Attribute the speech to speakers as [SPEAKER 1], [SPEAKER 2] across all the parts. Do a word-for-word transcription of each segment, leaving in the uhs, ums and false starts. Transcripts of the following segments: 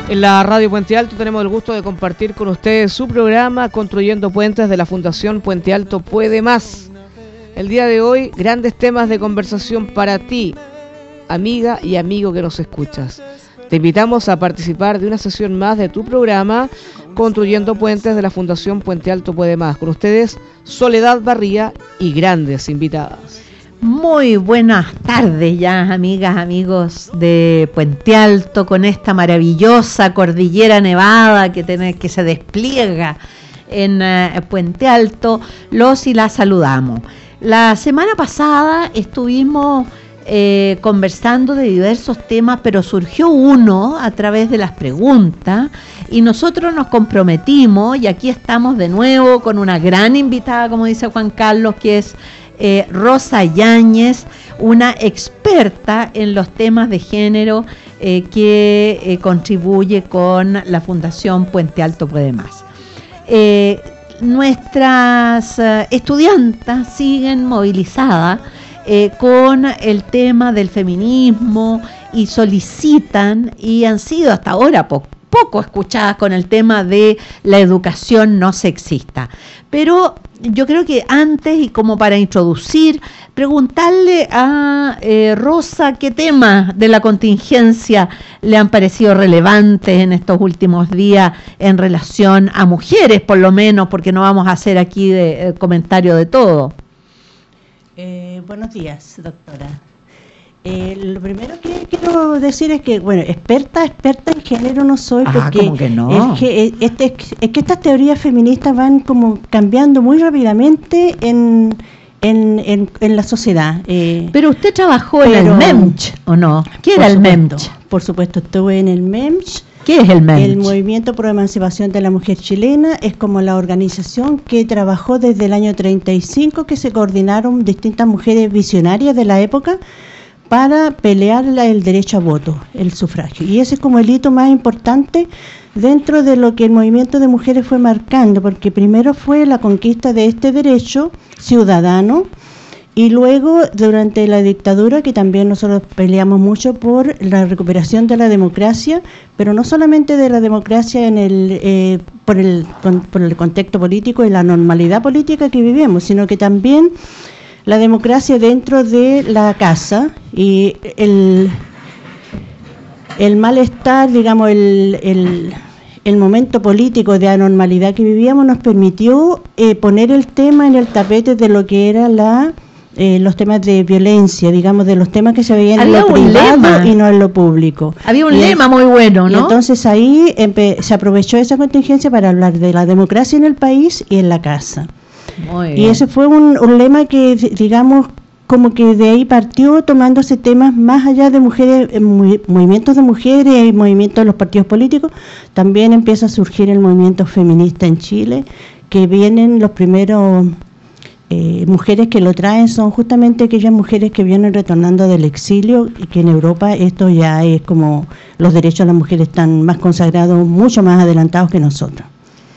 [SPEAKER 1] En la Radio Puente Alto tenemos el gusto de compartir con ustedes su programa Construyendo Puentes de la Fundación Puente Alto Puede Más. El día de hoy, grandes temas de conversación para ti, amiga y amigo que nos escuchas. Te invitamos a participar de una sesión más de tu programa Construyendo Puentes de la Fundación Puente Alto Puede Más. Con ustedes, Soledad Barría y grandes invitadas.
[SPEAKER 2] Muy buenas tardes ya, amigas, amigos de Puente Alto, con esta maravillosa cordillera nevada que, tiene, que se despliega en uh, Puente Alto. Los y las saludamos. La semana pasada estuvimos eh, conversando de diversos temas, pero surgió uno a través de las preguntas y nosotros nos comprometimos, y aquí estamos de nuevo con una gran invitada, como dice Juan Carlos, que es Eh, Rosa Yáñez, una experta en los temas de género eh, que eh, contribuye con la Fundación Puente Alto Puede Más. Eh, nuestras eh, estudiantes siguen movilizadas eh, con el tema del feminismo y solicitan, y han sido hasta ahora poco poco escuchadas con el tema de la educación no sexista. Pero yo creo que antes, y como para introducir, preguntarle a eh, Rosa qué temas de la contingencia le han parecido relevantes en estos últimos días en relación a mujeres, por lo menos, porque no vamos a hacer aquí de, eh, comentario de todo.
[SPEAKER 3] Eh, buenos días, doctora. Eh, lo primero que quiero decir es que, bueno, experta, experta en género no soy, porque
[SPEAKER 2] ah, ¿cómo que no?
[SPEAKER 3] es, que, este, es que estas teorías feministas van como cambiando muy rápidamente en, en, en, en la sociedad. Eh,
[SPEAKER 2] pero usted trabajó pero, en el MEMCH, ¿o no? ¿Qué era el MEMCH?
[SPEAKER 3] Por supuesto, estuve en el MEMCH.
[SPEAKER 2] ¿Qué es el MEMCH?
[SPEAKER 3] El Movimiento por la Emancipación de la Mujer Chilena es como la organización que trabajó desde el año treinta y cinco, que se coordinaron distintas mujeres visionarias de la época para pelear el derecho a voto, el sufragio. Y ese es como el hito más importante dentro de lo que el movimiento de mujeres fue marcando, porque primero fue la conquista de este derecho ciudadano, y luego durante la dictadura, que también nosotros peleamos mucho por la recuperación de la democracia, pero no solamente de la democracia en el eh, por el por el contexto político y la normalidad política que vivimos, sino que también la democracia dentro de la casa, y el, el malestar, digamos, el, el, el momento político de anormalidad que vivíamos nos permitió eh, poner el tema en el tapete de lo que era la eh, los temas de violencia, digamos, de los temas que se veían en lo privado y no en lo público.
[SPEAKER 2] Había un
[SPEAKER 3] y
[SPEAKER 2] lema muy bueno, ¿no?
[SPEAKER 3] Y entonces ahí empe- se aprovechó esa contingencia para hablar de la democracia en el país y en la casa. Y ese fue un, un lema que, digamos, como que de ahí partió tomándose temas más allá de mujeres, eh, muy, movimientos de mujeres y movimientos de los partidos políticos. También empieza a surgir el movimiento feminista en Chile, que vienen los primeros eh, mujeres que lo traen, son justamente aquellas mujeres que vienen retornando del exilio, y que en Europa esto ya es como los derechos de las mujeres están más consagrados, mucho más adelantados que nosotros.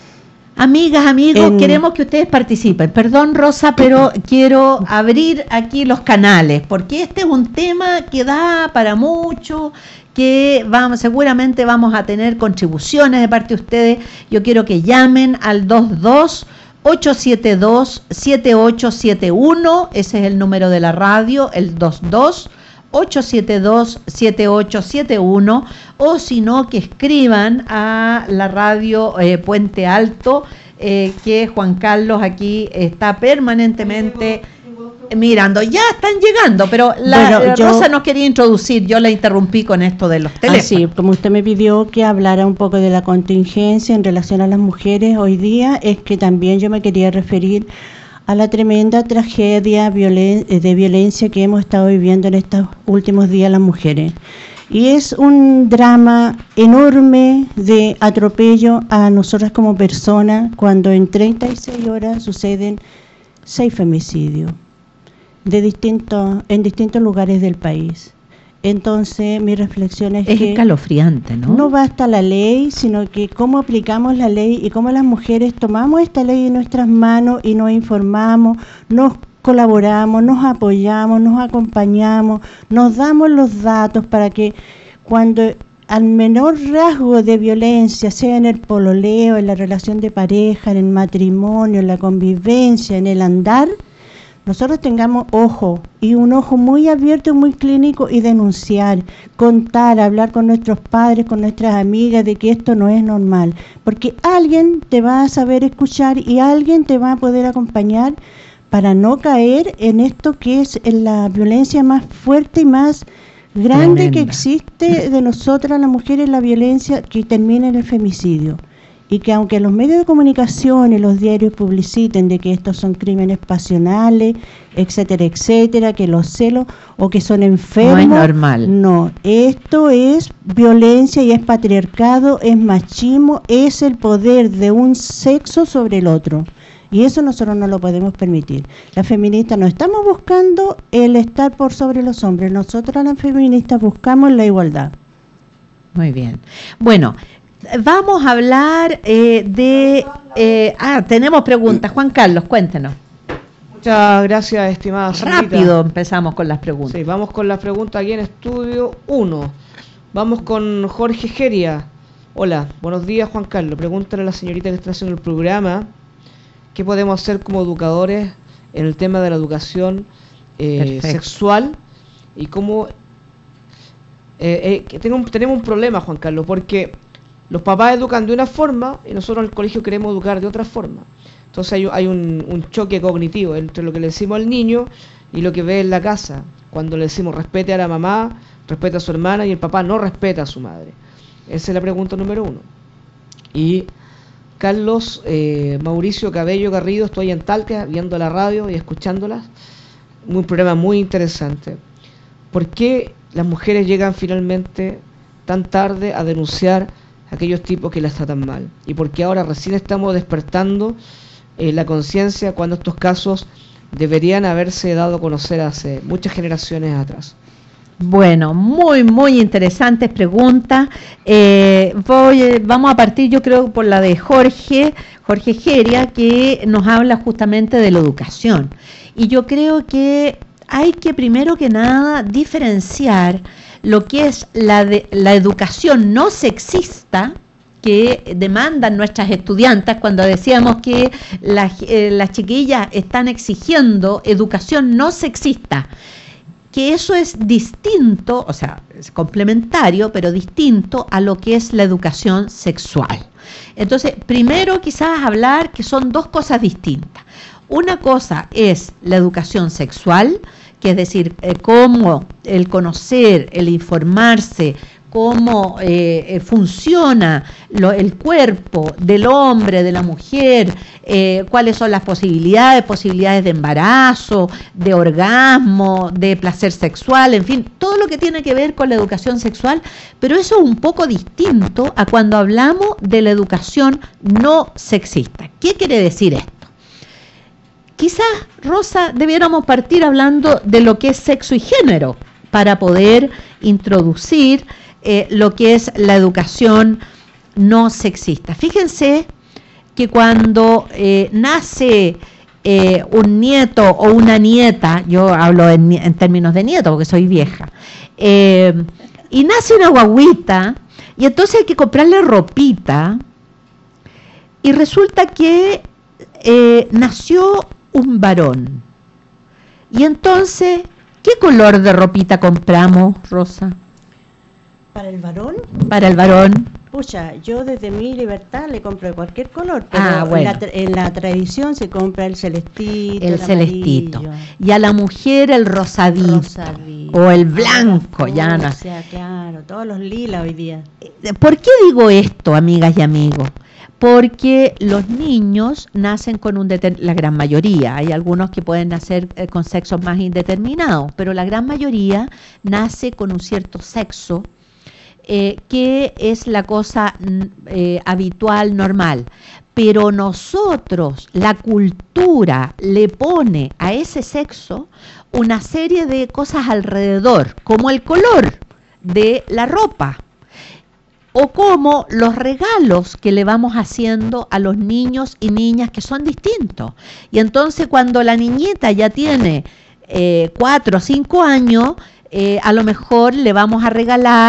[SPEAKER 2] Amigas, amigos,
[SPEAKER 3] en...
[SPEAKER 2] queremos que ustedes participen. Perdón, Rosa, pero quiero abrir aquí los canales, porque este es un tema que da para mucho, que vamos, seguramente vamos a tener contribuciones de parte de ustedes. Yo quiero que llamen al dos dos ocho siete dos siete ocho siete uno, ese es el número de la radio, el dos dos ocho siete dos siete ocho siete uno, o si no, que escriban a la radio eh, Puente Alto, eh, que Juan Carlos aquí está permanentemente mirando. Ya están llegando, pero la bueno, yo, Rosa nos quería introducir, yo la interrumpí con esto de los teléfonos.
[SPEAKER 3] Así, como usted me pidió que hablara un poco de la contingencia en relación a las mujeres hoy día, es que también yo me quería referir a la tremenda tragedia violen- de violencia que hemos estado viviendo en estos últimos días las mujeres. Y es un drama enorme de atropello a nosotras como personas, cuando en treinta y seis horas suceden seis femicidios de distintos, en distintos lugares del país. Entonces, mi reflexión es,
[SPEAKER 2] es
[SPEAKER 3] que
[SPEAKER 2] escalofriante, ¿no?
[SPEAKER 3] No basta la ley, sino que cómo aplicamos la ley y cómo las mujeres tomamos esta ley en nuestras manos y nos informamos, nos colaboramos, nos apoyamos, nos acompañamos, nos damos los datos para que cuando al menor rasgo de violencia, sea en el pololeo, en la relación de pareja, en el matrimonio, en la convivencia, en el andar, nosotros tengamos ojo, y un ojo muy abierto y muy clínico, y denunciar, contar, hablar con nuestros padres, con nuestras amigas, de que esto no es normal, porque alguien te va a saber escuchar y alguien te va a poder acompañar para no caer en esto que es la violencia más fuerte y más grande Tremenda. que existe de nosotras las mujeres, la violencia que termina en el femicidio. Y que aunque los medios de comunicación y los diarios publiciten de que estos son crímenes pasionales, etcétera, etcétera, que los celos o que son enfermos, no
[SPEAKER 2] es normal.
[SPEAKER 3] No, esto es violencia y es patriarcado, es machismo, es el poder de un sexo sobre el otro. Y eso nosotros no lo podemos permitir. Las feministas no estamos buscando el estar por sobre los hombres, nosotras las feministas buscamos la igualdad.
[SPEAKER 2] Muy bien. Bueno, vamos a hablar eh, de... Eh, ah, tenemos preguntas. Juan Carlos, cuéntenos.
[SPEAKER 1] Muchas gracias, estimada señorita.
[SPEAKER 2] Rápido empezamos con las preguntas.
[SPEAKER 1] Sí, vamos con las preguntas aquí en Estudio uno. Vamos con Jorge Geria. Hola, buenos días, Juan Carlos. Pregúntale a la señorita que está haciendo el programa qué podemos hacer como educadores en el tema de la educación eh, sexual y cómo... Eh, eh, que tengo un, tenemos un problema, Juan Carlos, porque los papás educan de una forma y nosotros en el colegio queremos educar de otra forma. Entonces hay, hay un, un choque cognitivo entre lo que le decimos al niño y lo que ve en la casa. Cuando le decimos respete a la mamá, respete a su hermana, y el papá no respeta a su madre. Esa es la pregunta número uno. Y Carlos eh, Mauricio Cabello Garrido, estoy en Talca viendo la radio y escuchándolas. Un programa muy interesante. ¿Por qué las mujeres llegan finalmente tan tarde a denunciar a aquellos tipos que las tratan mal? ¿Y por qué ahora recién estamos despertando eh, la conciencia cuando estos casos deberían haberse dado a conocer hace muchas generaciones atrás?
[SPEAKER 2] Bueno, muy, muy interesantes preguntas. Eh, voy, vamos a partir, yo creo, por la de Jorge, Jorge Geria, que nos habla justamente de la educación. Y yo creo que hay que, primero que nada, diferenciar lo que es la, de, la educación no sexista que demandan nuestras estudiantes cuando decíamos que las, eh, las chiquillas están exigiendo educación no sexista, que eso es distinto, o sea, es complementario, pero distinto a lo que es la educación sexual. Entonces, primero quizás hablar que son dos cosas distintas. Una cosa es la educación sexual, que es decir, eh, cómo el conocer, el informarse, cómo eh, funciona lo, el cuerpo del hombre, de la mujer, eh, cuáles son las posibilidades, posibilidades de embarazo, de orgasmo, de placer sexual, en fin, todo lo que tiene que ver con la educación sexual, pero eso es un poco distinto a cuando hablamos de la educación no sexista. ¿Qué quiere decir esto? Quizás, Rosa, debiéramos partir hablando de lo que es sexo y género para poder introducir eh, lo que es la educación no sexista. Fíjense que cuando eh, nace eh, un nieto o una nieta, yo hablo en, en términos de nieto porque soy vieja, eh, y nace una guagüita, y entonces hay que comprarle ropita, y resulta que eh, nació un varón. Y entonces, ¿qué color de ropita compramos, Rosa?
[SPEAKER 3] ¿Para el varón?
[SPEAKER 2] Para el varón.
[SPEAKER 3] Pucha, yo desde mi libertad le compro de cualquier color, pero
[SPEAKER 2] ah, bueno.
[SPEAKER 3] en, la, en la tradición se compra el celestito,
[SPEAKER 2] el, el celestito.
[SPEAKER 3] Amarillo.
[SPEAKER 2] Y a la mujer el rosadito, rosadito. O el blanco, ah, ya no.
[SPEAKER 3] O sea, claro, todos los lilas hoy día.
[SPEAKER 2] ¿Por qué digo esto, amigas y amigos? Porque los niños nacen con un deter- la gran mayoría, hay algunos que pueden nacer eh, con sexos más indeterminados, pero la gran mayoría nace con un cierto sexo eh, que es la cosa eh, habitual, normal. Pero nosotros, la cultura le pone a ese sexo una serie de cosas alrededor, como el color de la ropa, o como los regalos que le vamos haciendo a los niños y niñas que son distintos. Y entonces cuando la niñita ya tiene eh, cuatro o cinco años, eh, a lo mejor le vamos a regalar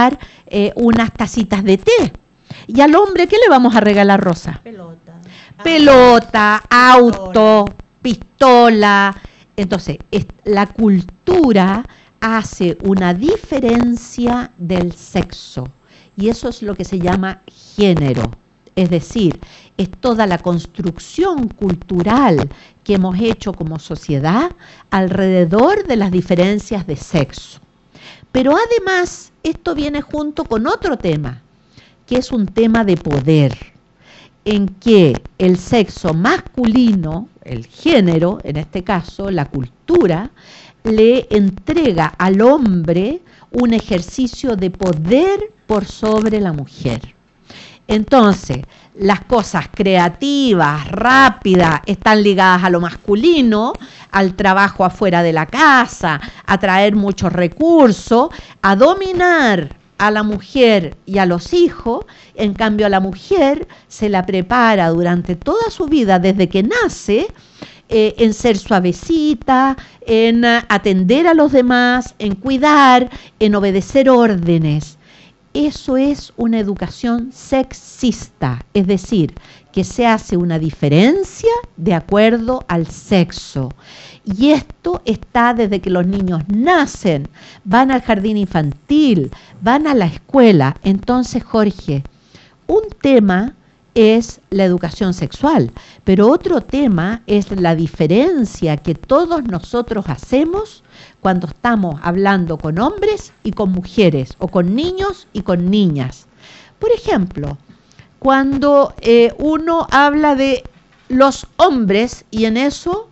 [SPEAKER 2] eh, unas tacitas de té. ¿Y al hombre qué le vamos a regalar, Rosa?
[SPEAKER 3] Pelota.
[SPEAKER 2] Pelota, auto, pistola. Entonces, es, la cultura hace una diferencia del sexo y eso es lo que se llama género. Es decir, es toda la construcción cultural que hemos hecho como sociedad alrededor de las diferencias de sexo. Pero además, esto viene junto con otro tema, que es un tema de poder, en que el sexo masculino, el género, en este caso, la cultura, le entrega al hombre un ejercicio de poder por sobre la mujer. Entonces, las cosas creativas, rápidas, están ligadas a lo masculino, al trabajo afuera de la casa, a traer muchos recursos, a dominar a la mujer y a los hijos. En cambio, a la mujer se la prepara durante toda su vida, desde que nace, eh, en ser suavecita, en uh, atender a los demás, en cuidar, en obedecer órdenes. Eso es una educación sexista, es decir, que se hace una diferencia de acuerdo al sexo. Y esto está desde que los niños nacen, van al jardín infantil, van a la escuela. Entonces, Jorge, un tema es la educación sexual, pero otro tema es la diferencia que todos nosotros hacemos cuando estamos hablando con hombres y con mujeres, o con niños y con niñas. Por ejemplo, cuando eh, uno habla de los hombres y en eso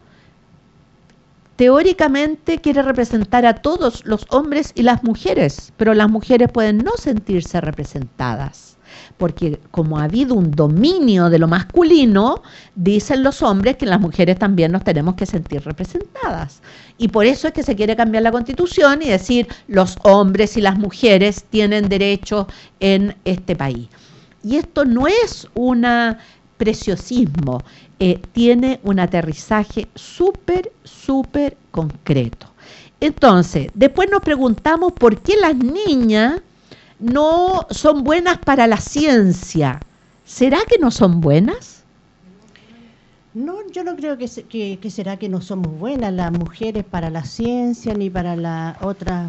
[SPEAKER 2] teóricamente quiere representar a todos los hombres y las mujeres, pero las mujeres pueden no sentirse representadas. Porque como ha habido un dominio de lo masculino, dicen los hombres que las mujeres también nos tenemos que sentir representadas. Y por eso es que se quiere cambiar la Constitución y decir los hombres y las mujeres tienen derechos en este país. Y esto no es un preciosismo, eh, tiene un aterrizaje súper, súper concreto. Entonces, después nos preguntamos por qué las niñas no son buenas para la ciencia. ¿Será que no son buenas?
[SPEAKER 3] No, yo no creo que, se, que, que será que no somos buenas las mujeres para la ciencia ni para la otra,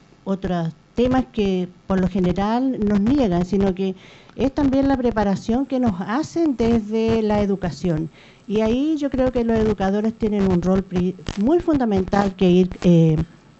[SPEAKER 3] otros temas que por lo general nos niegan, sino que es también la preparación que nos hacen desde la educación. Y ahí yo creo que los educadores tienen un rol muy fundamental que ir eh,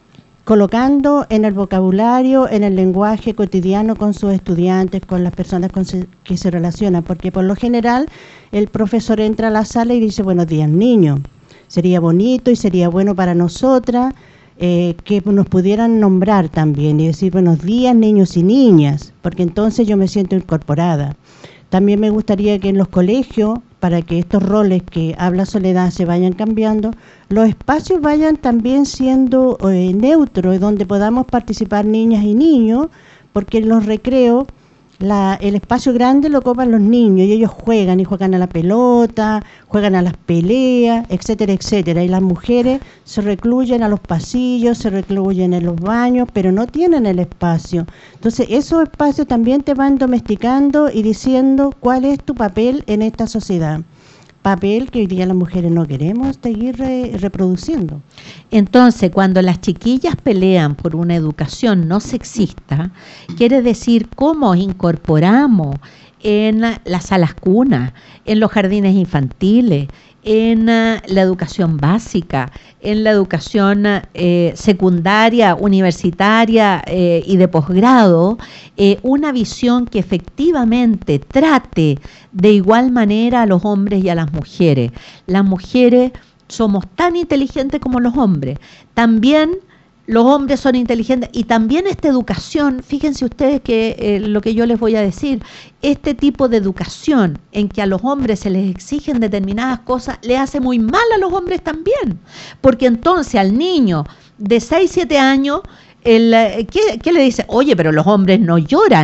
[SPEAKER 3] colocando en el vocabulario, en el lenguaje cotidiano con sus estudiantes, con las personas con se, que se relacionan, porque por lo general el profesor entra a la sala y dice, buenos días niños, sería bonito y sería bueno para nosotras eh, que nos pudieran nombrar también y decir buenos días niños y niñas, porque entonces yo me siento incorporada. También me gustaría que en los colegios, para que estos roles que habla Soledad se vayan cambiando, los espacios vayan también siendo eh, neutros, donde podamos participar niñas y niños, porque en los recreos la, el espacio grande lo ocupan los niños y ellos juegan y juegan a la pelota, juegan a las peleas, etcétera, etcétera. Y las mujeres se recluyen a los pasillos, se recluyen en los baños, pero no tienen el espacio. Entonces esos espacios también te van domesticando y diciendo cuál es tu papel en esta sociedad. Papel que hoy día las mujeres no queremos seguir re, reproduciendo.
[SPEAKER 2] Entonces, cuando las chiquillas pelean por una educación no sexista, quiere decir cómo incorporamos en las salas cunas, en los jardines infantiles, en uh, la educación básica, en la educación eh, secundaria, universitaria eh, y de posgrado, eh, una visión que efectivamente trate de igual manera a los hombres y a las mujeres. Las mujeres somos tan inteligentes como los hombres. También los hombres son inteligentes y también esta educación, fíjense ustedes que eh, lo que yo les voy a decir, este tipo de educación en que a los hombres se les exigen determinadas cosas, le hace muy mal a los hombres también, porque entonces al niño de seis, siete años, el, ¿qué, qué le dice? Oye, pero los hombres no lloran.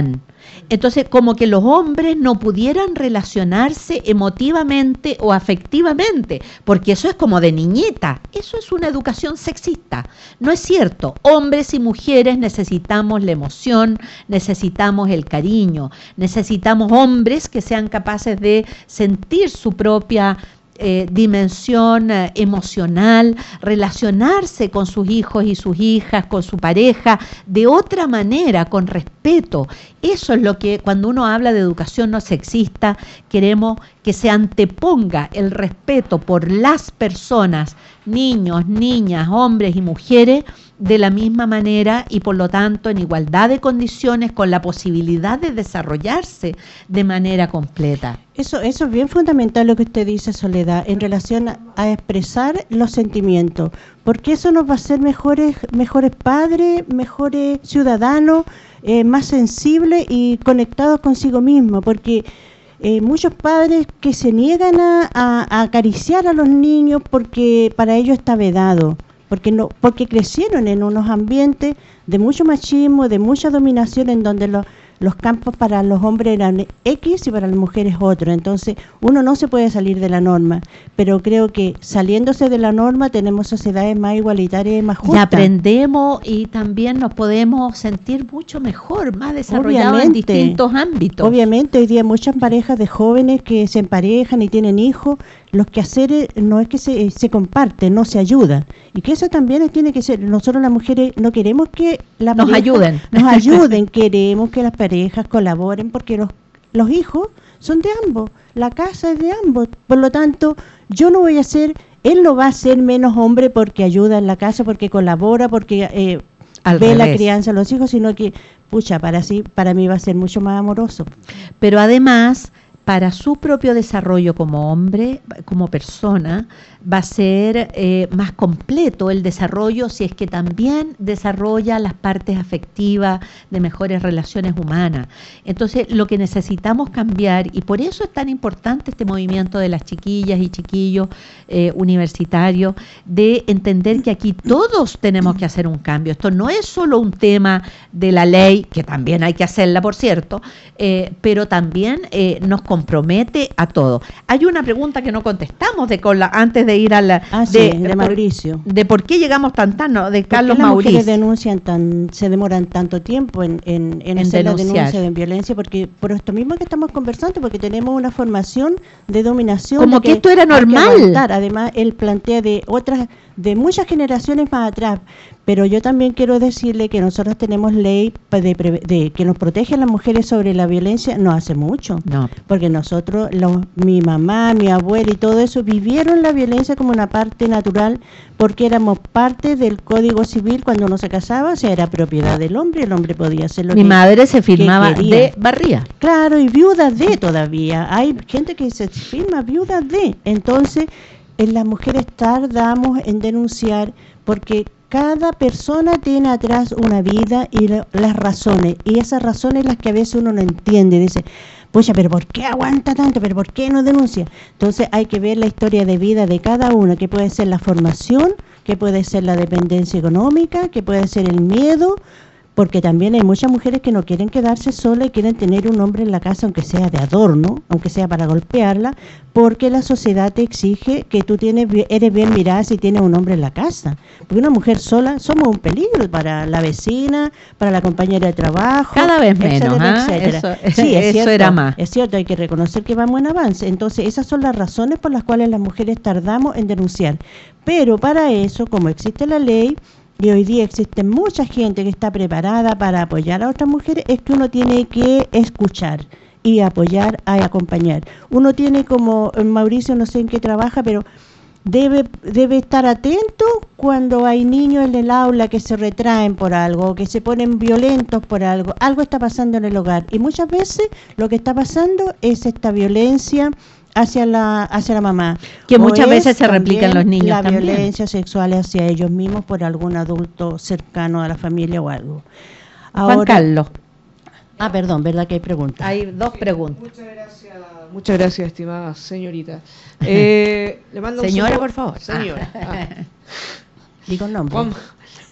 [SPEAKER 2] Entonces, como que los hombres no pudieran relacionarse emotivamente o afectivamente, porque eso es como de niñita. Eso es una educación sexista. No es cierto. Hombres y mujeres necesitamos la emoción, necesitamos el cariño, necesitamos hombres que sean capaces de sentir su propia Eh, dimensión eh, emocional, relacionarse con sus hijos y sus hijas, con su pareja, de otra manera, con respeto. Eso es lo que cuando uno habla de educación no sexista, queremos que se anteponga el respeto por las personas, niños, niñas, hombres y mujeres, de la misma manera y por lo tanto en igualdad de condiciones, con la posibilidad de desarrollarse de manera completa.
[SPEAKER 3] Eso, eso es bien fundamental lo que usted dice, Soledad, en relación a, a expresar los sentimientos, porque eso nos va a hacer mejores, mejores padres, mejores ciudadanos, eh, más sensibles y conectados consigo mismos, porque eh, muchos padres que se niegan a, a, a acariciar a los niños porque para ellos está vedado, porque no, porque crecieron en unos ambientes de mucho machismo, de mucha dominación, en donde los los campos para los hombres eran X y para las mujeres otro. Entonces uno no se puede salir de la norma, pero creo que saliéndose de la norma tenemos sociedades más igualitarias y más justas.
[SPEAKER 2] Y aprendemos y también nos podemos sentir mucho mejor, más desarrollados en distintos ámbitos.
[SPEAKER 3] Obviamente hoy día muchas parejas de jóvenes que se emparejan y tienen hijos, los quehaceres no es que se, se comparten, no se ayuda. Y que eso también tiene que ser, nosotros las mujeres no queremos que la
[SPEAKER 2] nos
[SPEAKER 3] pareja,
[SPEAKER 2] ayuden,
[SPEAKER 3] nos ayuden, queremos que las parejas colaboren porque los, los hijos son de ambos, la casa es de ambos. Por lo tanto, yo no voy a ser, él no va a ser menos hombre porque ayuda en la casa, porque colabora, porque eh, ve la crianza de los hijos, sino que, pucha, para, sí, para mí va a ser mucho más amoroso.
[SPEAKER 2] Pero además, para su propio desarrollo como hombre, como persona, va a ser eh, más completo el desarrollo si es que también desarrolla las partes afectivas de mejores relaciones humanas. Entonces, lo que necesitamos cambiar, y por eso es tan importante este movimiento de las chiquillas y chiquillos eh, universitarios, de entender que aquí todos tenemos que hacer un cambio. Esto no es solo un tema de la ley, que también hay que hacerla, por cierto, eh, pero también eh, nos compromete a todos. Hay una pregunta que no contestamos de con la, antes de ir a la
[SPEAKER 3] ah,
[SPEAKER 2] de,
[SPEAKER 3] sí, de Mauricio,
[SPEAKER 2] de por qué llegamos tan tarde, de Carlos
[SPEAKER 3] Mauricio. ¿Por qué las
[SPEAKER 2] Mauricio
[SPEAKER 3] mujeres denuncian tan, se demoran tanto tiempo en, en, en, en hacer la denuncia de violencia? Porque por esto mismo que estamos conversando, porque tenemos una formación de dominación,
[SPEAKER 2] como que, que esto era normal.
[SPEAKER 3] Además, él plantea de otras, de muchas generaciones más atrás. Pero yo también quiero decirle que nosotros tenemos ley de, de, de que nos protege a las mujeres sobre la violencia no hace mucho.
[SPEAKER 2] No.
[SPEAKER 3] Porque nosotros, los, mi mamá, mi abuela y todo eso, vivieron la violencia como una parte natural, porque éramos parte del Código Civil. Cuando uno se casaba, o sea, era propiedad del hombre, el hombre podía hacer lo
[SPEAKER 2] mi
[SPEAKER 3] que
[SPEAKER 2] Mi madre se firmaba de barría.
[SPEAKER 3] Claro, y viuda de todavía. Hay gente que se firma viuda de. Entonces, en las mujeres tardamos en denunciar porque cada persona tiene atrás una vida y la, las razones, y esas razones las que a veces uno no entiende, dice, pucha, pero ¿por qué aguanta tanto? ¿Pero por qué no denuncia? Entonces hay que ver la historia de vida de cada uno, que puede ser la formación, que puede ser la dependencia económica, que puede ser el miedo, porque también hay muchas mujeres que no quieren quedarse solas y quieren tener un hombre en la casa, aunque sea de adorno, aunque sea para golpearla, porque la sociedad te exige que tú tienes eres bien mirada si tienes un hombre en la casa. Porque una mujer sola somos un peligro para la vecina, para la compañera de trabajo.
[SPEAKER 2] Cada vez menos,
[SPEAKER 3] etcétera, etcétera.
[SPEAKER 2] Eso,
[SPEAKER 3] sí, es
[SPEAKER 2] eso
[SPEAKER 3] cierto,
[SPEAKER 2] era más.
[SPEAKER 3] Es cierto, hay que reconocer que vamos en avance. Entonces, esas son las razones por las cuales las mujeres tardamos en denunciar. Pero para eso, como existe la ley, y hoy día existe mucha gente que está preparada para apoyar a otras mujeres, es que uno tiene que escuchar y apoyar, a acompañar. Uno tiene como, Mauricio no sé en qué trabaja, pero debe debe estar atento cuando hay niños en el aula que se retraen por algo, que se ponen violentos por algo. Algo está pasando en el hogar, y muchas veces lo que está pasando es esta violencia hacia la hacia la mamá,
[SPEAKER 2] que muchas veces se replica en los niños
[SPEAKER 3] la
[SPEAKER 2] también.
[SPEAKER 3] Violencia sexual hacia ellos mismos por algún adulto cercano a la familia o algo. Ahora,
[SPEAKER 2] Juan Carlos.
[SPEAKER 3] Ah, perdón, ¿verdad que hay preguntas?
[SPEAKER 2] Hay dos preguntas.
[SPEAKER 1] Muchas gracias, muchas gracias, estimada señorita. Eh, le mando
[SPEAKER 2] Señora,
[SPEAKER 1] un
[SPEAKER 2] por favor.
[SPEAKER 1] Señora. Ah.
[SPEAKER 3] Digo el nombre.
[SPEAKER 1] Juan,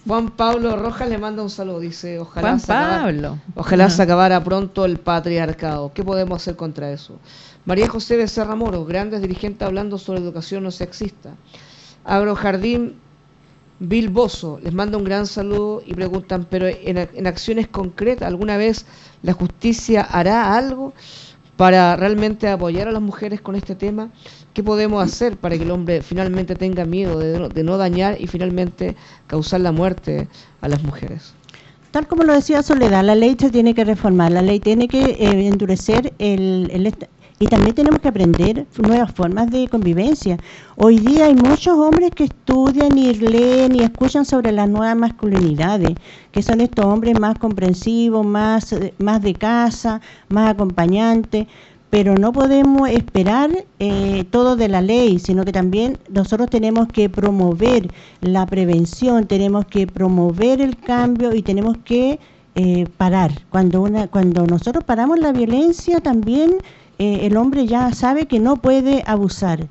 [SPEAKER 1] Juan Pablo Rojas le manda un saludo, dice, ojalá,
[SPEAKER 2] Juan
[SPEAKER 1] se, acabara,
[SPEAKER 2] Pablo.
[SPEAKER 1] ojalá
[SPEAKER 2] Ajá.
[SPEAKER 1] se acabara pronto el patriarcado. ¿Qué podemos hacer contra eso? María José Becerra Moro, grandes dirigentes hablando sobre educación no sexista. Agrojardín Bilboso, les manda un gran saludo y preguntan, pero en, en acciones concretas, ¿alguna vez la justicia hará algo para realmente apoyar a las mujeres con este tema? ¿Qué podemos hacer para que el hombre finalmente tenga miedo de no, de no dañar y finalmente causar la muerte a las mujeres?
[SPEAKER 3] Tal como lo decía Soledad, la ley se tiene que reformar, la ley tiene que eh, endurecer el, el est- y también tenemos que aprender nuevas formas de convivencia. Hoy día hay muchos hombres que estudian y leen y escuchan sobre las nuevas masculinidades, que son estos hombres más comprensivos, más, más de casa, más acompañantes, pero no podemos esperar eh, todo de la ley, sino que también nosotros tenemos que promover la prevención, tenemos que promover el cambio y tenemos que eh, parar. Cuando una, cuando nosotros paramos la violencia, también eh, el hombre ya sabe que no puede abusar.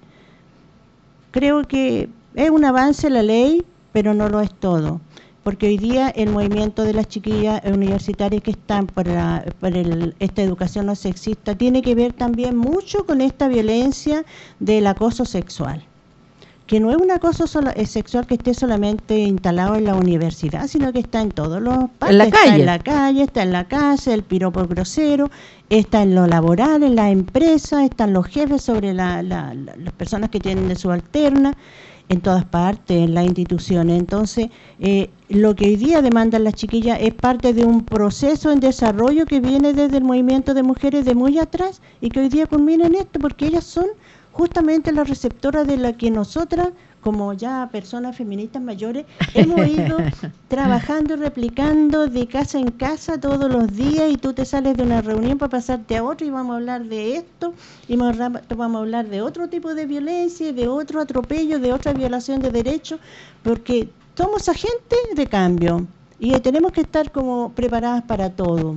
[SPEAKER 3] Creo que es un avance la ley, pero no lo es todo. Porque hoy día el movimiento de las chiquillas universitarias que están por, la, por el, esta educación no sexista tiene que ver también mucho con esta violencia del acoso sexual, que no es un acoso solo, es sexual que esté solamente instalado en la universidad, sino que está en todos los partes.
[SPEAKER 2] En la
[SPEAKER 3] está
[SPEAKER 2] calle.
[SPEAKER 3] en la calle, está en la casa, el piropo grosero, está en lo laboral, en las empresas, están los jefes sobre la, la, la, las personas que tienen de subalterna, en todas partes, en las instituciones. Entonces, eh, lo que hoy día demandan las chiquillas es parte de un proceso en desarrollo que viene desde el movimiento de mujeres de muy atrás y que hoy día culmina en esto, porque ellas son justamente las receptoras de la que nosotras, como ya personas feministas mayores, hemos ido trabajando y replicando de casa en casa todos los días, y tú te sales de una reunión para pasarte a otra y vamos a hablar de esto, y vamos a hablar de otro tipo de violencia, de otro atropello, de otra violación de derechos, porque somos agentes de cambio y tenemos que estar como preparadas para todo.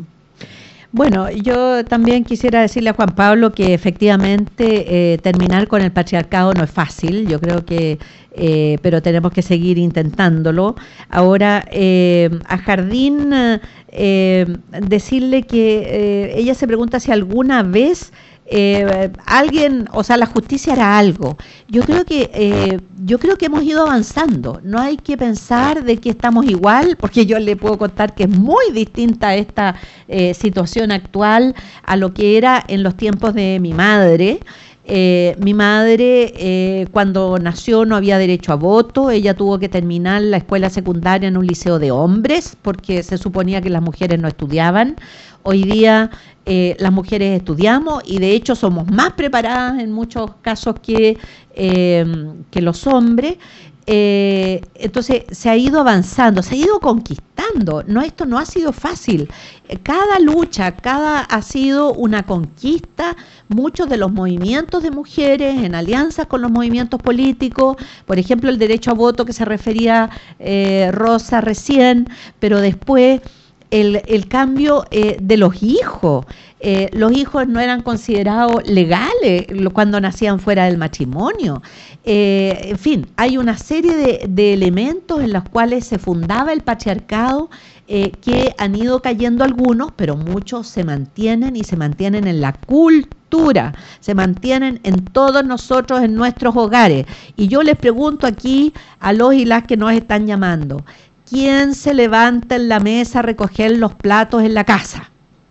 [SPEAKER 2] Bueno, yo también quisiera decirle a Juan Pablo que efectivamente eh, terminar con el patriarcado no es fácil, yo creo que, eh, pero tenemos que seguir intentándolo. Ahora, eh, a Jardín, eh, decirle que eh, ella se pregunta si alguna vez Eh, alguien, o sea, la justicia hará algo. Yo creo que eh, yo creo que hemos ido avanzando. No hay que pensar de que estamos igual, porque yo le puedo contar que es muy distinta esta eh, situación actual a lo que era en los tiempos de mi madre. Eh, mi madre eh, cuando nació no había derecho a voto, ella tuvo que terminar la escuela secundaria en un liceo de hombres porque se suponía que las mujeres no estudiaban. Hoy día eh, las mujeres estudiamos y de hecho somos más preparadas en muchos casos que, eh, que los hombres. Eh, entonces se ha ido avanzando, se ha ido conquistando. No, esto no ha sido fácil. Cada lucha, cada ha sido una conquista. Muchos de los movimientos de mujeres en alianzas con los movimientos políticos, por ejemplo el derecho a voto que se refería eh, Rosa recién, pero después el, el cambio eh, de los hijos. Eh, los hijos no eran considerados legales cuando nacían fuera del matrimonio. Eh, en fin, hay una serie de, de elementos en los cuales se fundaba el patriarcado eh, que han ido cayendo algunos, pero muchos se mantienen y se mantienen en la cultura, se mantienen en todos nosotros, en nuestros hogares. Y yo les pregunto aquí a los y las que nos están llamando, ¿quién se levanta en la mesa a recoger los platos en la casa?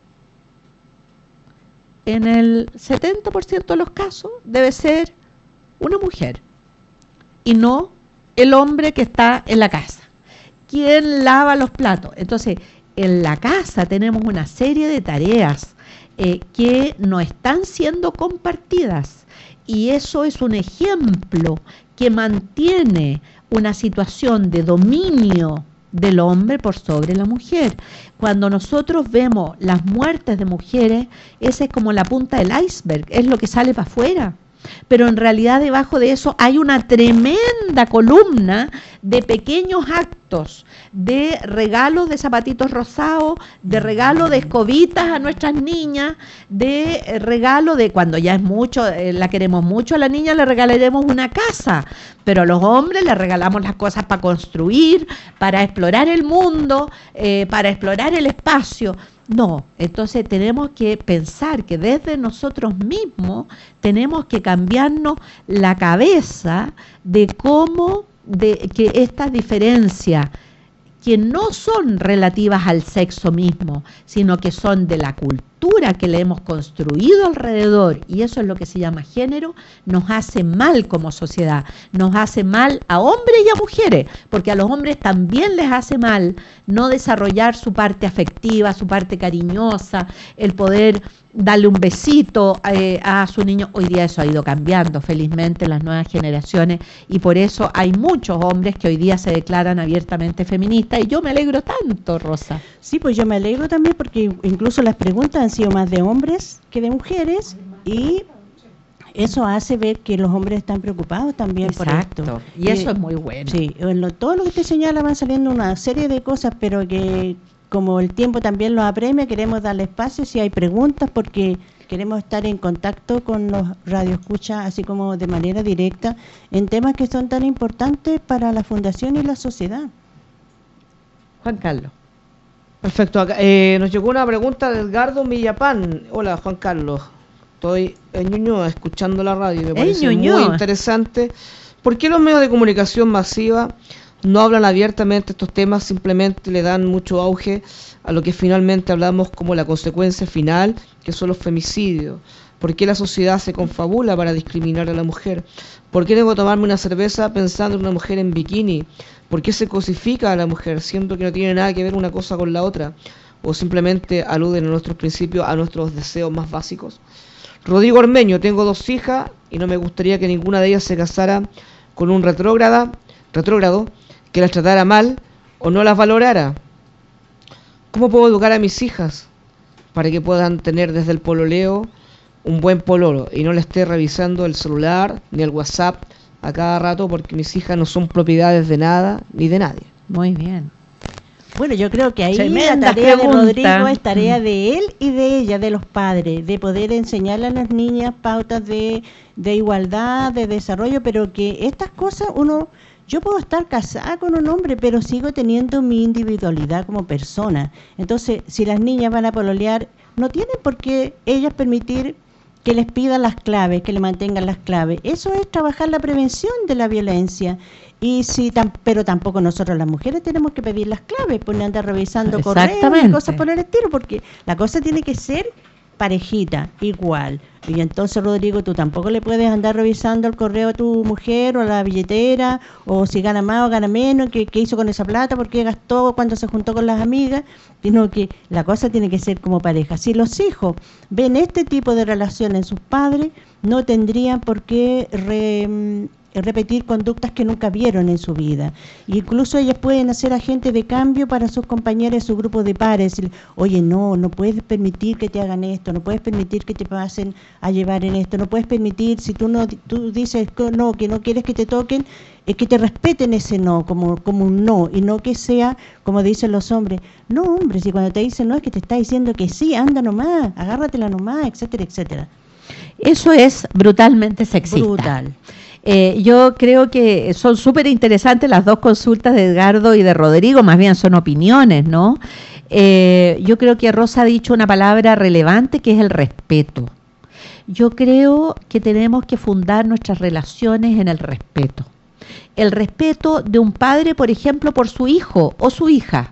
[SPEAKER 2] En el setenta por ciento de los casos debe ser una mujer y no el hombre que está en la casa. ¿Quién lava los platos? Entonces, en la casa tenemos una serie de tareas eh, que no están siendo compartidas y eso es un ejemplo que mantiene una situación de dominio del hombre por sobre la mujer. Cuando nosotros vemos las muertes de mujeres, esa es como la punta del iceberg, es lo que sale para afuera. pero en realidad debajo de eso hay una tremenda columna de pequeños actos, de regalos de zapatitos rosados, de regalo de escobitas a nuestras niñas, de regalo de cuando ya es mucho, eh, la queremos mucho a la niña, le regalaremos una casa, pero a los hombres les regalamos las cosas para construir, para explorar el mundo, eh, para explorar el espacio. No, entonces tenemos que pensar que desde nosotros mismos tenemos que cambiarnos la cabeza de cómo, de que estas diferencias que no son relativas al sexo mismo, sino que son de la cultura que le hemos construido alrededor, y eso es lo que se llama género, nos hace mal como sociedad, nos hace mal a hombres y a mujeres, porque a los hombres también les hace mal no desarrollar su parte afectiva, su parte cariñosa, el poder darle un besito eh, a su niño. Hoy día eso ha ido cambiando, felizmente, las nuevas generaciones, y por eso hay muchos hombres que hoy día se declaran abiertamente feministas, y yo me alegro tanto, Rosa.
[SPEAKER 3] Sí, pues yo me alegro también porque incluso las preguntas han sido más de hombres que de mujeres, y eso hace ver que los hombres están preocupados también.
[SPEAKER 2] Exacto,
[SPEAKER 3] por esto.
[SPEAKER 2] Y eso
[SPEAKER 3] eh,
[SPEAKER 2] es muy bueno.
[SPEAKER 3] Sí, en lo, todo lo que te señala van saliendo una serie de cosas, pero que como el tiempo también los apremia, queremos darle espacio si hay preguntas, porque queremos estar en contacto con los radioescuchas, así como de manera directa, en temas que son tan importantes para la Fundación y la sociedad.
[SPEAKER 2] Juan Carlos.
[SPEAKER 1] Perfecto. Acá, eh, nos llegó una pregunta de Edgardo Millapán. Hola, Juan Carlos. Estoy en Ñuñoa escuchando la radio y me parece muy interesante. ¿Por qué los medios de comunicación masiva no hablan abiertamente estos temas, simplemente le dan mucho auge a lo que finalmente hablamos como la consecuencia final, que son los femicidios? ¿Por qué la sociedad se confabula para discriminar a la mujer? ¿Por qué debo tomarme una cerveza pensando en una mujer en bikini? ¿Por qué se cosifica a la mujer, siendo que no tiene nada que ver una cosa con la otra? ¿O simplemente aluden a nuestros principios, a nuestros deseos más básicos? Rodrigo Ormeño, tengo dos hijas y no me gustaría que ninguna de ellas se casara con un retrógrada, retrógrado, que las tratara mal o no las valorara. ¿Cómo puedo educar a mis hijas para que puedan tener desde el pololeo un buen pololo y no le esté revisando el celular ni el WhatsApp a cada rato, porque mis hijas no son propiedades de nada ni de nadie?
[SPEAKER 2] Muy bien.
[SPEAKER 3] Bueno, yo creo que ahí
[SPEAKER 2] Tremenda
[SPEAKER 3] la tarea
[SPEAKER 2] pregunta.
[SPEAKER 3] de Rodrigo es tarea de él y de ella, de los padres, de poder enseñarle a las niñas pautas de, de igualdad, de desarrollo, pero que estas cosas uno... Yo puedo estar casada con un hombre, pero sigo teniendo mi individualidad como persona. Entonces, si las niñas van a pololear, no tienen por qué ellas permitir que les pidan las claves, que le mantengan las claves. Eso es trabajar la prevención de la violencia. Y si tam, pero tampoco nosotros las mujeres tenemos que pedir las claves, pues no andar revisando correos y cosas por el estilo, porque la cosa tiene que ser parejita, igual. Y entonces, Rodrigo, tú tampoco le puedes andar revisando el correo a tu mujer o a la billetera, o si gana más o gana menos, qué, qué hizo con esa plata, por qué gastó cuando se juntó con las amigas, sino que la cosa tiene que ser como pareja. Si los hijos ven este tipo de relación en sus padres, no tendrían por qué re, repetir conductas que nunca vieron en su vida. Incluso ellas pueden hacer agentes de cambio para sus compañeras, su grupo de pares. Oye, no, no puedes permitir que te hagan esto, no puedes permitir que te pasen a llevar en esto, no puedes permitir, si tú no tú dices que no, que no quieres que te toquen, es que te respeten ese no, como, como un no, y no que sea, como dicen los hombres, no, hombre, si cuando te dicen no es que te está diciendo que sí, anda nomás, agárratela nomás, etcétera, etcétera.
[SPEAKER 2] Eso es brutalmente sexista.
[SPEAKER 3] Brutal.
[SPEAKER 2] Eh, yo creo que son súper interesantes las dos consultas de Edgardo y de Rodrigo, más bien son opiniones, ¿no? Eh, yo creo que Rosa ha dicho una palabra relevante, que es el respeto. Yo creo que tenemos que fundar nuestras relaciones en el respeto. El respeto de un padre, por ejemplo, por su hijo o su hija.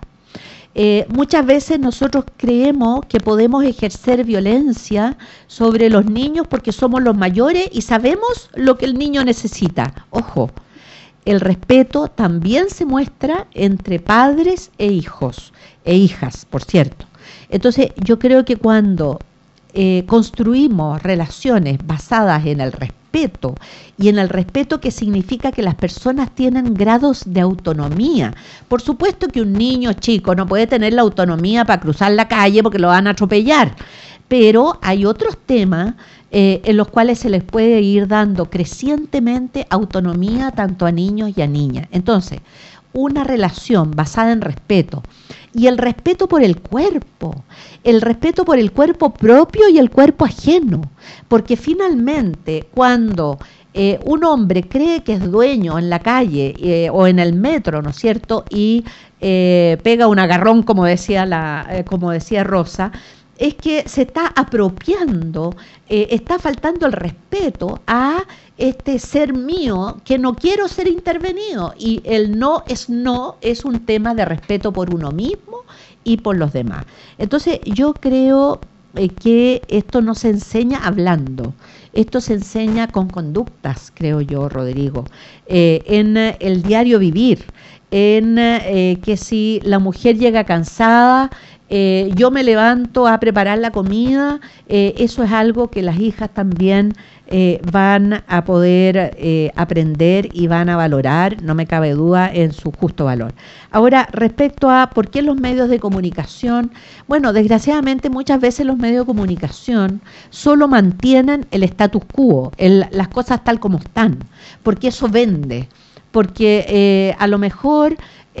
[SPEAKER 2] Eh, muchas veces nosotros creemos que podemos ejercer violencia sobre los niños porque somos los mayores y sabemos lo que el niño necesita. Ojo, el respeto también se muestra entre padres e hijos, e hijas, por cierto. Entonces, yo creo que cuando eh, construimos relaciones basadas en el respeto, respeto, y en el respeto que significa que las personas tienen grados de autonomía. Por supuesto que un niño chico no puede tener la autonomía para cruzar la calle porque lo van a atropellar, pero hay otros temas eh, en los cuales se les puede ir dando crecientemente autonomía tanto a niños y a niñas. Entonces, una relación basada en respeto, y el respeto por el cuerpo, el respeto por el cuerpo propio y el cuerpo ajeno, porque finalmente cuando eh, un hombre cree que es dueño en la calle eh, o en el metro, ¿no es cierto?, y eh, pega un agarrón, como decía, la, eh, como decía Rosa, es que se está apropiando, eh, está faltando el respeto a este ser mío que no quiero ser intervenido, y el no es no, es un tema de respeto por uno mismo y por los demás. Entonces yo creo eh, que esto no se enseña hablando, esto se enseña con conductas, creo yo, Rodrigo, eh, en eh, el diario vivir, en eh, que si la mujer llega cansada, Eh, yo me levanto a preparar la comida, eh, eso es algo que las hijas también eh, van a poder eh, aprender y van a valorar, no me cabe duda, en su justo valor. Ahora, respecto a por qué los medios de comunicación, bueno, desgraciadamente muchas veces los medios de comunicación solo mantienen el status quo, el, las cosas tal como están, porque eso vende, porque eh, a lo mejor...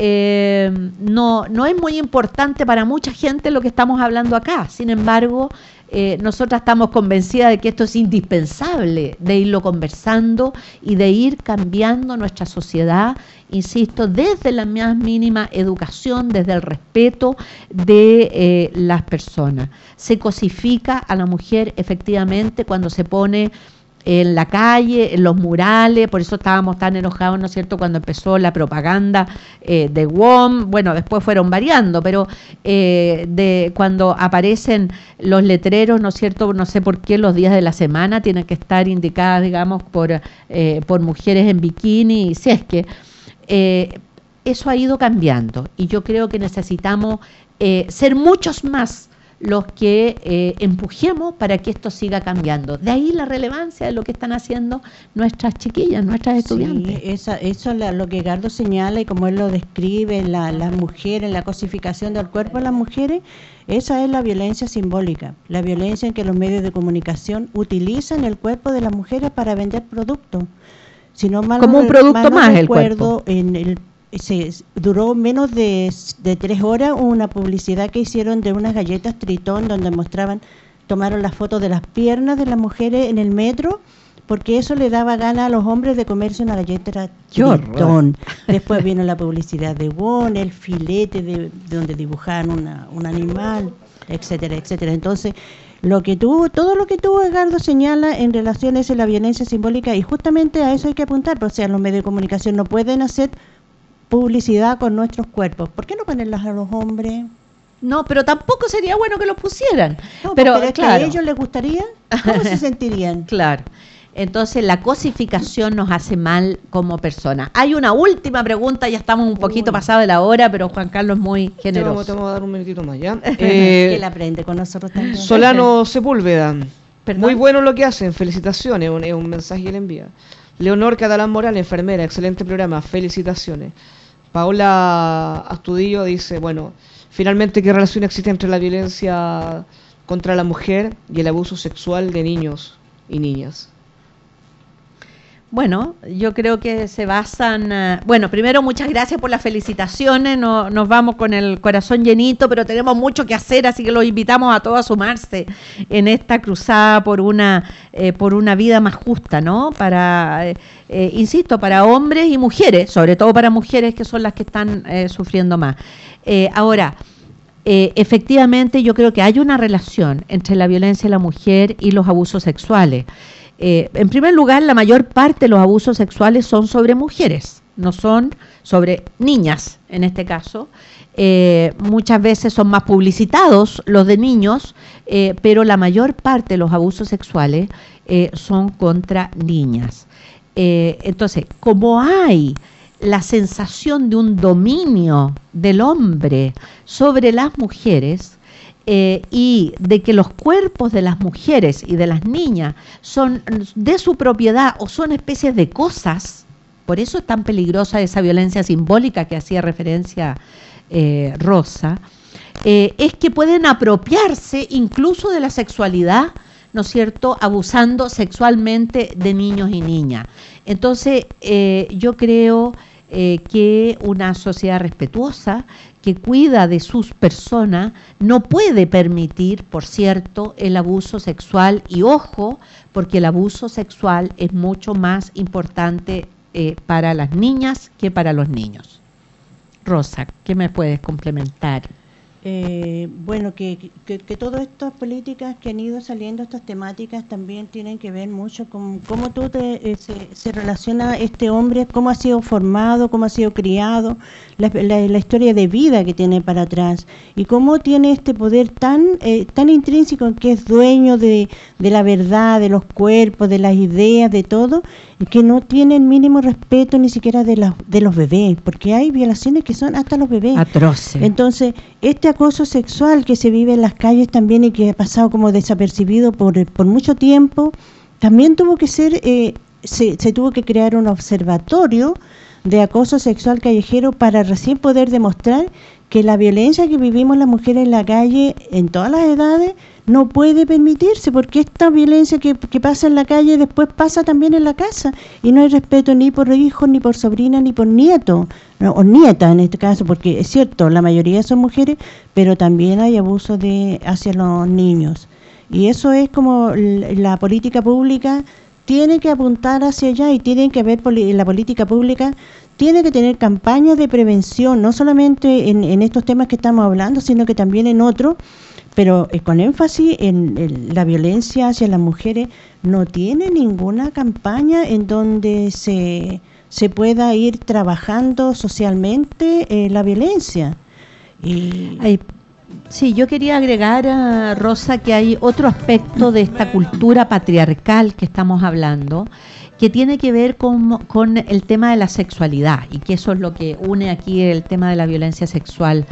[SPEAKER 2] Eh, no, no es muy importante para mucha gente lo que estamos hablando acá. Sin embargo, eh, nosotras estamos convencidas de que esto es indispensable, de irlo conversando y de ir cambiando nuestra sociedad, insisto, desde la más mínima educación, desde el respeto de eh, las personas. Se cosifica a la mujer efectivamente cuando se pone en la calle, en los murales, por eso estábamos tan enojados, ¿no es cierto?, cuando empezó la propaganda eh, de W O M, bueno, después fueron variando, pero eh, de cuando aparecen los letreros, ¿no es cierto?, no sé por qué los días de la semana tienen que estar indicadas, digamos, por, eh, por mujeres en bikini, y si es que eh, eso ha ido cambiando, y yo creo que necesitamos eh, ser muchos más los que eh, empujemos para que esto siga cambiando. De ahí la relevancia de lo que están haciendo nuestras chiquillas, nuestras estudiantes.
[SPEAKER 3] Sí, esa, eso es lo que Gardo señala y como él lo describe, la, las mujeres, la cosificación del cuerpo de las mujeres, esa es la violencia simbólica, la violencia en que los medios de comunicación utilizan el cuerpo de las mujeres para vender productos. Si no mal
[SPEAKER 2] como un producto
[SPEAKER 3] mal
[SPEAKER 2] más
[SPEAKER 3] no
[SPEAKER 2] el cuerpo.
[SPEAKER 3] En el Se, duró menos de, de tres horas una publicidad que hicieron de unas galletas Tritón donde mostraban, tomaron las fotos de las piernas de las mujeres en el metro porque eso le daba gana a los hombres de comerse una galleta Tritón. Después vino la publicidad de Won, el filete de, de donde dibujaban una, un animal, etcétera, etcétera. Entonces, lo que tuvo, todo lo que tuvo Edgardo señala en relación a eso, la violencia simbólica, y justamente a eso hay que apuntar, o sea, los medios de comunicación no pueden hacer publicidad con nuestros cuerpos. ¿Por qué no ponerlas a los hombres?
[SPEAKER 2] No, pero tampoco sería bueno que los pusieran.
[SPEAKER 3] No,
[SPEAKER 2] pero
[SPEAKER 3] es
[SPEAKER 2] claro,
[SPEAKER 3] que a ellos les gustaría, ¿cómo se sentirían?
[SPEAKER 2] Claro. Entonces la cosificación nos hace mal como personas. Hay una última pregunta, ya estamos un poquito
[SPEAKER 3] Uy.
[SPEAKER 2] pasado de la hora, pero Juan Carlos es muy generoso.
[SPEAKER 1] Te vamos a dar un minutito más, ¿ya?
[SPEAKER 3] Eh, que él aprende con nosotros también.
[SPEAKER 1] Solano Sepúlveda.
[SPEAKER 2] ¿Perdón?
[SPEAKER 1] Muy bueno lo que hacen, felicitaciones, un, es un mensaje que le envía. Leonor Catalán Morales, enfermera, excelente programa, felicitaciones. Paola Astudillo dice, bueno, finalmente, ¿qué relación existe entre la violencia contra la mujer y el abuso sexual de niños y niñas?
[SPEAKER 2] Bueno, yo creo que se basan... Uh, bueno, primero, muchas gracias por las felicitaciones, no, nos vamos con el corazón llenito, pero tenemos mucho que hacer, así que los invitamos a todos a sumarse en esta cruzada por una eh, por una vida más justa, ¿no? Para, eh, eh, insisto, para hombres y mujeres, sobre todo para mujeres que son las que están eh, sufriendo más. Eh, ahora... Eh, efectivamente, yo creo que hay una relación entre la violencia de la mujer y los abusos sexuales. Eh, en primer lugar, la mayor parte de los abusos sexuales son sobre mujeres, no son sobre niñas, en este caso. Eh, muchas veces son más publicitados los de niños, eh, pero la mayor parte de los abusos sexuales eh, son contra niñas. Eh, entonces, como hay la sensación de un dominio del hombre sobre las mujeres eh, y de que los cuerpos de las mujeres y de las niñas son de su propiedad o son especies de cosas, por eso es tan peligrosa esa violencia simbólica que hacía referencia eh, Rosa, eh, es que pueden apropiarse incluso de la sexualidad, ¿no es cierto?, abusando sexualmente de niños y niñas. Entonces, eh, yo creo eh, que una sociedad respetuosa, que cuida de sus personas, no puede permitir, por cierto, el abuso sexual. Y ojo, porque el abuso sexual es mucho más importante eh, para las niñas que para los niños. Rosa, ¿qué me puedes complementar?
[SPEAKER 3] Eh, bueno, que, que, que todas estas políticas que han ido saliendo, estas temáticas, también tienen que ver mucho con cómo tú te, eh, se, se relaciona este hombre, cómo ha sido formado, cómo ha sido criado, la, la, la historia de vida que tiene para atrás, y cómo tiene este poder tan eh, tan intrínseco en que es dueño de, de la verdad, de los cuerpos, de las ideas, de todo, y que no tiene el mínimo respeto ni siquiera de, la, de los bebés, porque hay violaciones que son hasta los bebés.
[SPEAKER 2] Atroces.
[SPEAKER 3] Entonces, este acoso sexual que se vive en las calles también y que ha pasado como desapercibido por, por mucho tiempo, también tuvo que ser, eh, se, se tuvo que crear un observatorio de acoso sexual callejero para recién poder demostrar que la violencia que vivimos las mujeres en la calle, en todas las edades, no puede permitirse, porque esta violencia que, que pasa en la calle después pasa también en la casa, y no hay respeto ni por hijos, ni por sobrinas, ni por nietos, no, o nietas en este caso, porque es cierto, la mayoría son mujeres, pero también hay abuso de hacia los niños, y eso es como la política pública tiene que apuntar hacia allá, y tiene que haber la política pública tiene que tener campañas de prevención, no solamente en, en estos temas que estamos hablando, sino que también en otros, pero eh, con énfasis en, en la violencia hacia las mujeres. No tiene ninguna campaña en donde se, se pueda ir trabajando socialmente eh, la violencia. Y
[SPEAKER 2] Ay, sí, yo quería agregar, a Rosa, que hay otro aspecto de esta cultura patriarcal que estamos hablando, que tiene que ver con, con el tema de la sexualidad, y que eso es lo que une aquí el tema de la violencia sexual.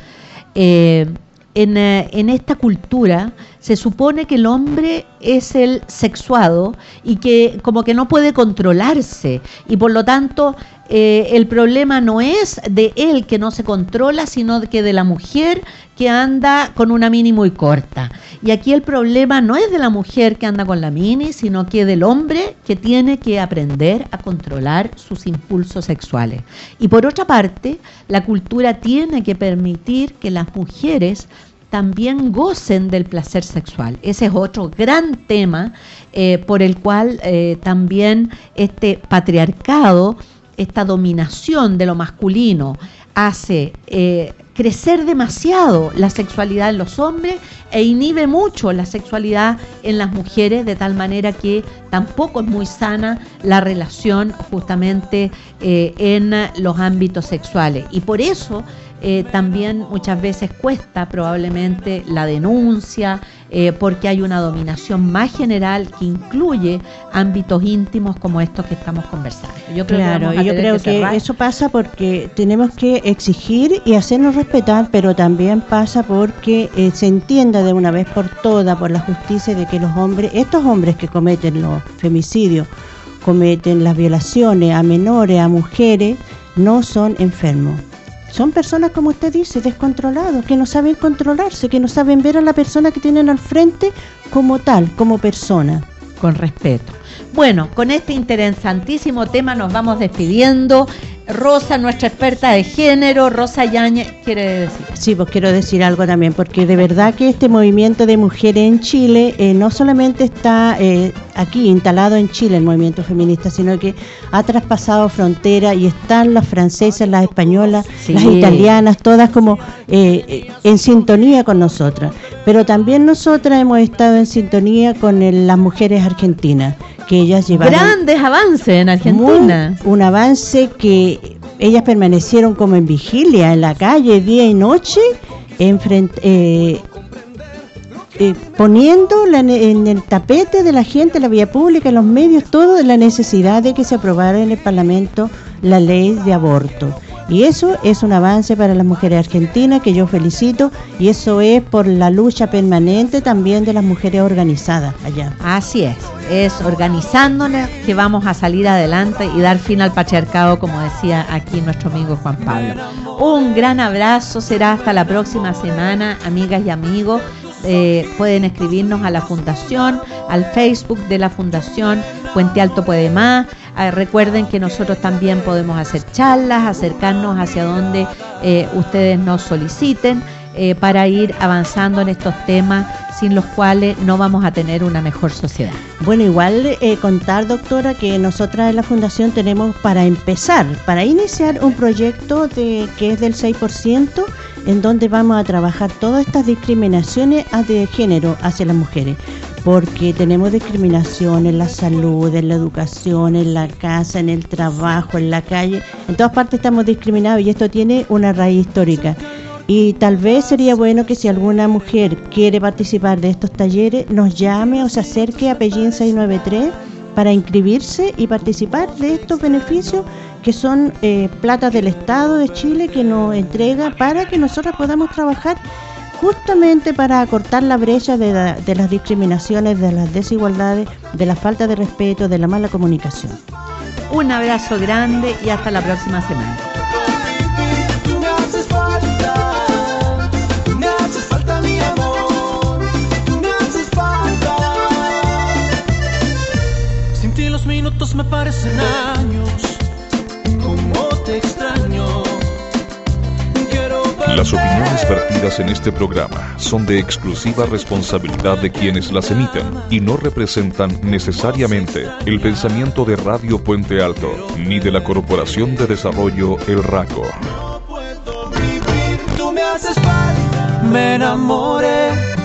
[SPEAKER 2] Eh, en, en esta cultura se supone que el hombre es el sexuado y que como que no puede controlarse, y por lo tanto eh, el problema no es de él que no se controla, sino que de la mujer que anda con una mini muy corta. Y aquí el problema no es de la mujer que anda con la mini, sino que del hombre que tiene que aprender a controlar sus impulsos sexuales. Y por otra parte, la cultura tiene que permitir que las mujeres también gocen del placer sexual. Ese es otro gran tema eh, por el cual eh, también este patriarcado, esta dominación de lo masculino, hace eh, crecer demasiado la sexualidad en los hombres e inhibe mucho la sexualidad en las mujeres, de tal manera que tampoco es muy sana la relación justamente eh, en los ámbitos sexuales. Y por eso eh, también muchas veces cuesta probablemente la denuncia, eh, porque hay una dominación más general que incluye ámbitos íntimos como estos que estamos conversando. Yo creo
[SPEAKER 3] claro,
[SPEAKER 2] que, vamos a
[SPEAKER 3] yo creo que,
[SPEAKER 2] que
[SPEAKER 3] eso pasa porque tenemos que exigir y hacernos respetar, pero también pasa porque eh, se entienda de una vez por todas por la justicia de que los hombres, estos hombres que cometen los femicidios, cometen las violaciones a menores, a mujeres, no son enfermos. Son personas, como usted dice, descontrolados, que no saben controlarse, que no saben ver a la persona que tienen al frente como tal, como persona.
[SPEAKER 2] Con respeto. Bueno, con este interesantísimo tema nos vamos despidiendo. Rosa, nuestra experta de género, Rosa Yáñez, quiere decir.
[SPEAKER 3] Sí, pues quiero decir algo también, porque de verdad que este movimiento de mujeres en Chile eh, no solamente está eh, aquí instalado en Chile, el movimiento feminista, sino que ha traspasado fronteras y están las francesas, las españolas, sí, las italianas, todas como eh, en sintonía con nosotras. Pero también nosotras hemos estado en sintonía con el, las mujeres argentinas, que ellas llevaron
[SPEAKER 2] grandes avances en Argentina.
[SPEAKER 3] Muy, un avance que ellas permanecieron como en vigilia en la calle día y noche, enfrente, eh, eh, poniendo la, en el tapete de la gente, la vía pública, en los medios, todo la necesidad de que se aprobara en el Parlamento la ley de aborto. Y eso es un avance para las mujeres argentinas que yo felicito, y eso es por la lucha permanente también de las mujeres organizadas allá.
[SPEAKER 2] Así es, es organizándonos que vamos a salir adelante y dar fin al patriarcado, como decía aquí nuestro amigo Juan Pablo. Un gran abrazo, será hasta la próxima semana, amigas y amigos. Eh, pueden escribirnos a la Fundación, al Facebook de la Fundación Puente Alto Puede Más. Eh, recuerden que nosotros también podemos hacer charlas, acercarnos hacia donde eh, ustedes nos soliciten eh, para ir avanzando en estos temas sin los cuales no vamos a tener una mejor sociedad.
[SPEAKER 3] Bueno, igual eh, contar, doctora, que nosotras en la Fundación tenemos para empezar, para iniciar un proyecto de, que es del seis por ciento, en donde vamos a trabajar todas estas discriminaciones de género hacia las mujeres, porque tenemos discriminación en la salud, en la educación, en la casa, en el trabajo, en la calle, en todas partes estamos discriminados, y esto tiene una raíz histórica. Y tal vez sería bueno que si alguna mujer quiere participar de estos talleres, nos llame o se acerque a Pellín seiscientos noventa y tres para inscribirse y participar de estos beneficios que son eh, platas del Estado de Chile que nos entrega para que nosotros podamos trabajar justamente para acortar la brecha de, la, de las discriminaciones, de las desigualdades, de la falta de respeto, de la mala comunicación.
[SPEAKER 2] Un abrazo grande y hasta la próxima semana.
[SPEAKER 4] Los minutos me parecen años, como te extraño.
[SPEAKER 5] Las opiniones vertidas en este programa son de exclusiva responsabilidad de quienes las emiten y no representan necesariamente el pensamiento de Radio Puente Alto ni de la Corporación de Desarrollo El Raco.
[SPEAKER 4] No puedo vivir, tú me haces falta, me enamoré.